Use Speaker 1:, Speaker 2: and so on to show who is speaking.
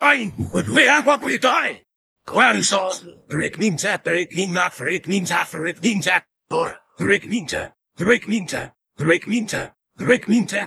Speaker 1: Ein, und wer war wir da? Quan so, Rick Ninja, Rick Ninja, Rick Ninja, Rick Ninja, or Rick Ninja, Rick Ninja, Rick Ninja, Rick Ninja.